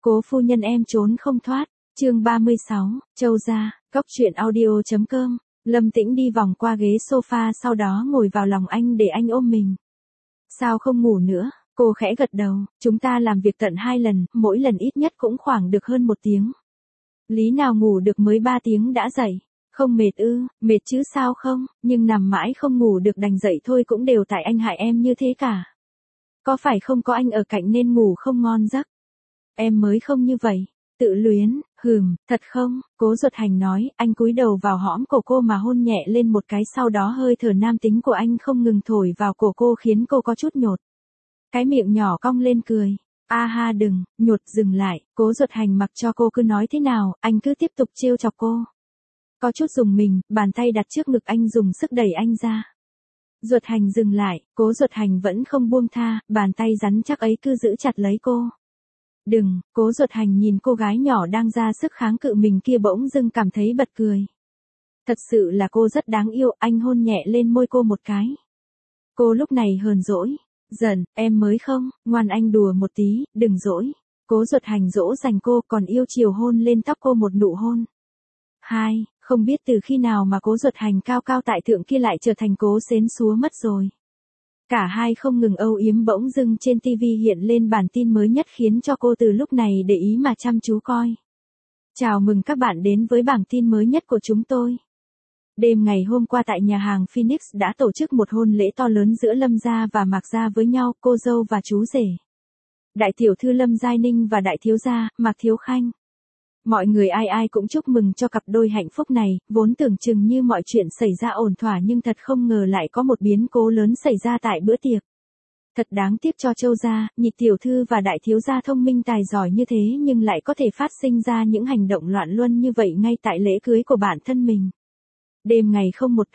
Cố phu nhân em trốn không thoát. Chương 36, Châu gia, Cóc truyện audio.com. Lâm Tĩnh đi vòng qua ghế sofa sau đó ngồi vào lòng anh để anh ôm mình. Sao không ngủ nữa? Cô khẽ gật đầu, chúng ta làm việc tận 2 lần, mỗi lần ít nhất cũng khoảng được hơn 1 tiếng. Lý nào ngủ được mới 3 tiếng đã dậy. Không mệt ư? Mệt chứ sao không, nhưng nằm mãi không ngủ được đành dậy thôi, cũng đều tại anh hại em như thế cả. Có phải không có anh ở cạnh nên ngủ không ngon giấc? Em mới không như vậy. Tự luyến, thật không? Cố Duật Hành nói, anh cúi đầu vào hõm cổ cô mà hôn nhẹ lên một cái, sau đó hơi thở nam tính của anh không ngừng thổi vào cổ cô khiến cô có chút nhột. Cái miệng nhỏ cong lên cười. A ha đừng, nhột dừng lại, Cố Duật Hành mặc cho cô cứ nói thế nào, anh cứ tiếp tục trêu chọc cô. Có chút rùng mình, bàn tay đặt trước ngực anh dùng sức đẩy anh ra. Duật Hành dừng lại, Cố Duật Hành vẫn không buông tha, bàn tay rắn chắc ấy cứ giữ chặt lấy cô. Đừng, Cố Duật Hành nhìn cô gái nhỏ đang ra sức kháng cự mình kia bỗng dưng cảm thấy bật cười. Thật sự là cô rất đáng yêu, anh hôn nhẹ lên môi cô một cái. Cô lúc này hờn dỗi. Giận, em mới không, ngoan anh đùa một tí, đừng dỗi. Cố Duật Hành dỗ dành cô, còn yêu chiều hôn lên tóc cô một nụ hôn. Không biết từ khi nào mà Cố Duật Hành cao cao tại thượng kia lại trở thành Cố Xến Xúa mất rồi. Cả hai không ngừng âu yếm, bỗng dưng trên TV hiện lên bản tin mới nhất khiến cho cô từ lúc này để ý mà chăm chú coi. Chào mừng các bạn đến với bảng tin mới nhất của chúng tôi. Đêm ngày hôm qua tại nhà hàng Phoenix đã tổ chức một hôn lễ to lớn giữa Lâm gia và Mạc gia với nhau, cô dâu và chú rể. Đại tiểu thư Lâm Giai Ninh và đại thiếu gia, Mạc Thiếu Khanh. Mọi người ai ai cũng chúc mừng cho cặp đôi hạnh phúc này, vốn tưởng chừng như mọi chuyện xảy ra ổn thỏa nhưng thật không ngờ lại có một biến cố lớn xảy ra tại bữa tiệc. Thật đáng tiếc cho Châu gia, nhị tiểu thư và đại thiếu gia thông minh tài giỏi như thế nhưng lại có thể phát sinh ra những hành động loạn luân như vậy ngay tại lễ cưới của bản thân mình. Đêm ngày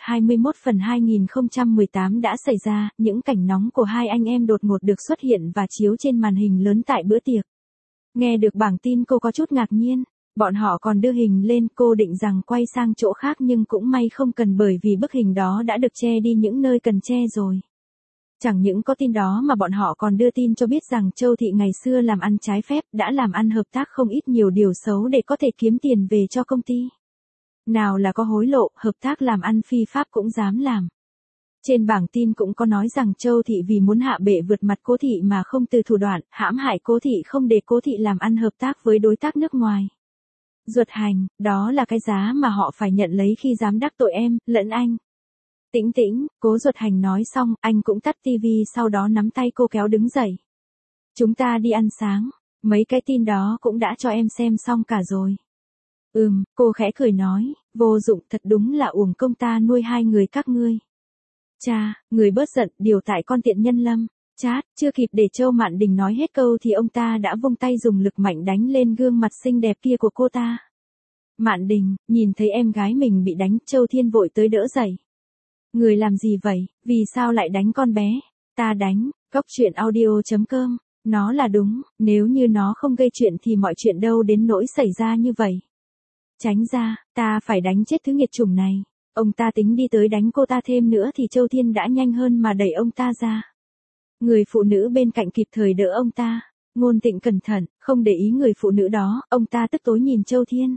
01/21/2018 đã xảy ra, những cảnh nóng của hai anh em đột ngột được xuất hiện và chiếu trên màn hình lớn tại bữa tiệc. Nghe được bảng tin cô có chút ngạc nhiên. Bọn họ còn đưa hình lên, cô định rằng quay sang chỗ khác nhưng cũng may không cần, bởi vì bức hình đó đã được che đi những nơi cần che rồi. Chẳng những có tin đó mà bọn họ còn đưa tin cho biết rằng Châu Thị ngày xưa làm ăn trái phép, đã làm ăn hợp tác không ít nhiều điều xấu để có thể kiếm tiền về cho công ty. Nào là có hối lộ, hợp tác làm ăn phi pháp cũng dám làm. Trên bảng tin cũng có nói rằng Châu Thị vì muốn hạ bệ vượt mặt Cố Thị mà không từ thủ đoạn, hãm hại Cố Thị không để Cố Thị làm ăn hợp tác với đối tác nước ngoài. Duật Hành, đó là cái giá mà họ phải nhận lấy khi dám đắc tội em, lẫn anh. Tĩnh tĩnh, Cố Duật Hành nói xong, anh cũng tắt tivi sau đó nắm tay cô kéo đứng dậy. Chúng ta đi ăn sáng, mấy cái tin đó cũng đã cho em xem xong cả rồi. Cô khẽ cười nói, vô dụng, thật đúng là uổng công ta nuôi hai người các ngươi. Cha, người bớt giận, điều tại con tiện nhân Lâm. Chát, chưa kịp để Châu Mạn Đình nói hết câu thì ông ta đã vung tay dùng lực mạnh đánh lên gương mặt xinh đẹp kia của cô ta. Mạn Đình, nhìn thấy em gái mình bị đánh, Châu Thiên vội tới đỡ dậy. Người làm gì vậy, vì sao lại đánh con bé? Ta đánh, Cóc truyện audio.com, nó là đúng, nếu như nó không gây chuyện thì mọi chuyện đâu đến nỗi xảy ra như vậy. Tránh ra, ta phải đánh chết thứ nghiệt chủng này. Ông ta tính đi tới đánh cô ta thêm nữa thì Châu Thiên đã nhanh hơn mà đẩy ông ta ra. Người phụ nữ bên cạnh kịp thời đỡ ông ta. Ngôn Tịnh cẩn thận, không để ý người phụ nữ đó, ông ta tức tối nhìn Châu Thiên.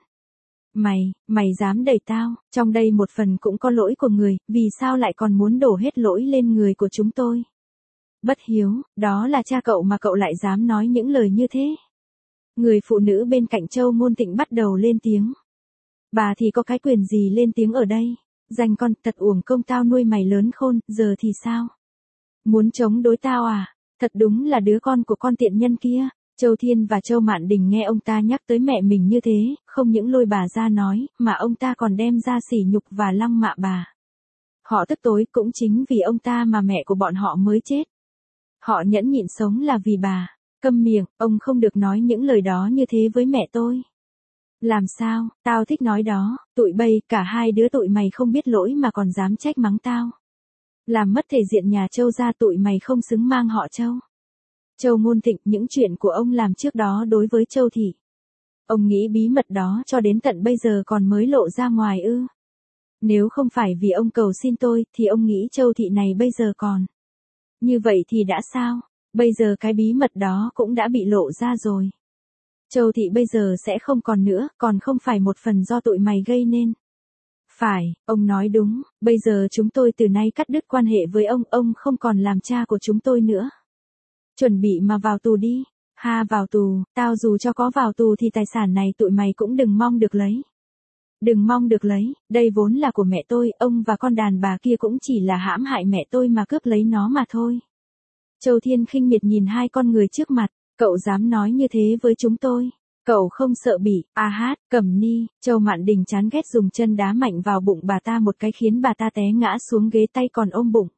Mày dám đẩy tao, trong đây một phần cũng có lỗi của người, vì sao lại còn muốn đổ hết lỗi lên người của chúng tôi? Bất hiếu, đó là cha cậu mà cậu lại dám nói những lời như thế. Người phụ nữ bên cạnh Châu Ngôn Tịnh bắt đầu lên tiếng. Bà thì có cái quyền gì lên tiếng ở đây? Dành con, thật uổng công tao nuôi mày lớn khôn, giờ thì sao? Muốn chống đối tao à? Thật đúng là đứa con của con tiện nhân kia. Châu Thiên và Châu Mạn Đình nghe ông ta nhắc tới mẹ mình như thế, không những lôi bà ra nói, mà ông ta còn đem ra sỉ nhục và lăng mạ bà. Họ tức tối, cũng chính vì ông ta mà mẹ của bọn họ mới chết. Họ nhẫn nhịn sống là vì bà. Câm miệng, ông không được nói những lời đó như thế với mẹ tôi. Làm sao, tao thích nói đó, tụi bay, cả hai đứa tụi mày không biết lỗi mà còn dám trách mắng tao. Làm mất thể diện nhà Châu gia, tụi mày không xứng mang họ Châu. Châu Ngôn Tịnh, những chuyện của ông làm trước đó đối với Châu Thị. Ông nghĩ bí mật đó cho đến tận bây giờ còn mới lộ ra ngoài ư? Nếu không phải vì ông cầu xin tôi, thì ông nghĩ Châu Thị này bây giờ còn. Như vậy thì đã sao? Bây giờ cái bí mật đó cũng đã bị lộ ra rồi. Châu Thị bây giờ sẽ không còn nữa, còn không phải một phần do tụi mày gây nên. Phải, ông nói đúng, bây giờ chúng tôi từ nay cắt đứt quan hệ với ông không còn làm cha của chúng tôi nữa. Chuẩn bị mà vào tù đi. Ha, vào tù, tao dù cho có vào tù thì tài sản này tụi mày cũng đừng mong được lấy. Đừng mong được lấy, đây vốn là của mẹ tôi, ông và con đàn bà kia cũng chỉ là hãm hại mẹ tôi mà cướp lấy nó mà thôi. Châu Thiên khinh miệt nhìn hai con người trước mặt, cậu dám nói như thế với chúng tôi. Cậu không sợ bị, Cẩm Ni, Châu Mạn Đình chán ghét dùng chân đá mạnh vào bụng bà ta một cái khiến bà ta té ngã xuống ghế tay còn ôm bụng.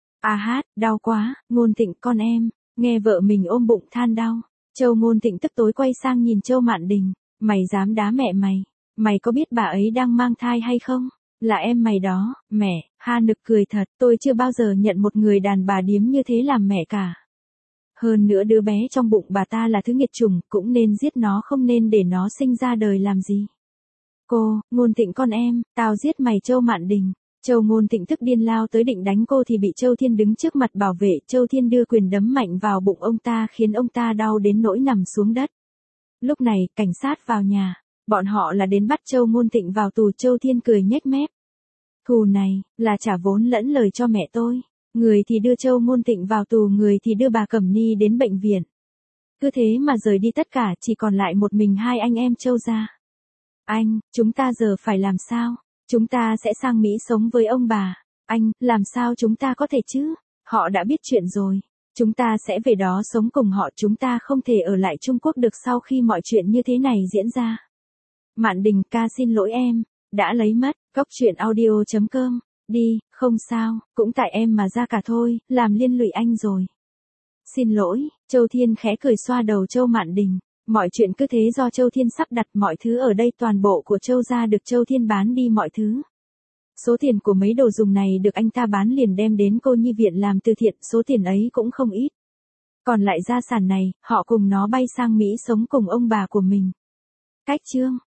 Đau quá, Ngôn Thịnh con em, nghe vợ mình ôm bụng than đau. Châu Ngôn Thịnh tức tối quay sang nhìn Châu Mạn Đình, mày dám đá mẹ mày, mày có biết bà ấy đang mang thai hay không? Là em mày đó, mẹ, nực cười thật, tôi chưa bao giờ nhận một người đàn bà điếm như thế làm mẹ cả. Hơn nữa đứa bé trong bụng bà ta là thứ nghiệt chủng, cũng nên giết nó không nên để nó sinh ra đời làm gì. Cô, Ngôn Thịnh con em, tao giết mày Châu Mạn Đình. Châu Ngôn Thịnh tức điên lao tới định đánh cô thì bị Châu Thiên đứng trước mặt bảo vệ. Châu Thiên đưa quyền đấm mạnh vào bụng ông ta khiến ông ta đau đến nỗi nằm xuống đất. Lúc này, cảnh sát vào nhà. Bọn họ là đến bắt Châu Ngôn Thịnh vào tù. Châu Thiên cười nhếch mép. Thù này, là trả vốn lẫn lời cho mẹ tôi. Người thì đưa Châu Ngôn Thịnh vào tù, người thì đưa bà Cẩm Ni đến bệnh viện. Cứ thế mà rời đi tất cả, chỉ còn lại một mình hai anh em Châu gia. Anh, chúng ta giờ phải làm sao? Chúng ta sẽ sang Mỹ sống với ông bà. Anh, làm sao chúng ta có thể chứ? Họ đã biết chuyện rồi. Chúng ta sẽ về đó sống cùng họ, chúng ta không thể ở lại Trung Quốc được sau khi mọi chuyện như thế này diễn ra. Mạn Đình ca xin lỗi em, đã lấy mất, coctruyện.audio.com. Đi, không sao, cũng tại em mà ra cả thôi, làm liên lụy anh rồi. Xin lỗi, Châu Thiên khẽ cười xoa đầu Châu Mạn Đình. Mọi chuyện cứ thế do Châu Thiên sắp đặt, mọi thứ ở đây toàn bộ của Châu gia được Châu Thiên bán đi mọi thứ. Số tiền của mấy đồ dùng này được anh ta bán liền đem đến cô nhi viện làm từ thiện, số tiền ấy cũng không ít. Còn lại gia sản này, họ cùng nó bay sang Mỹ sống cùng ông bà của mình. Cách chương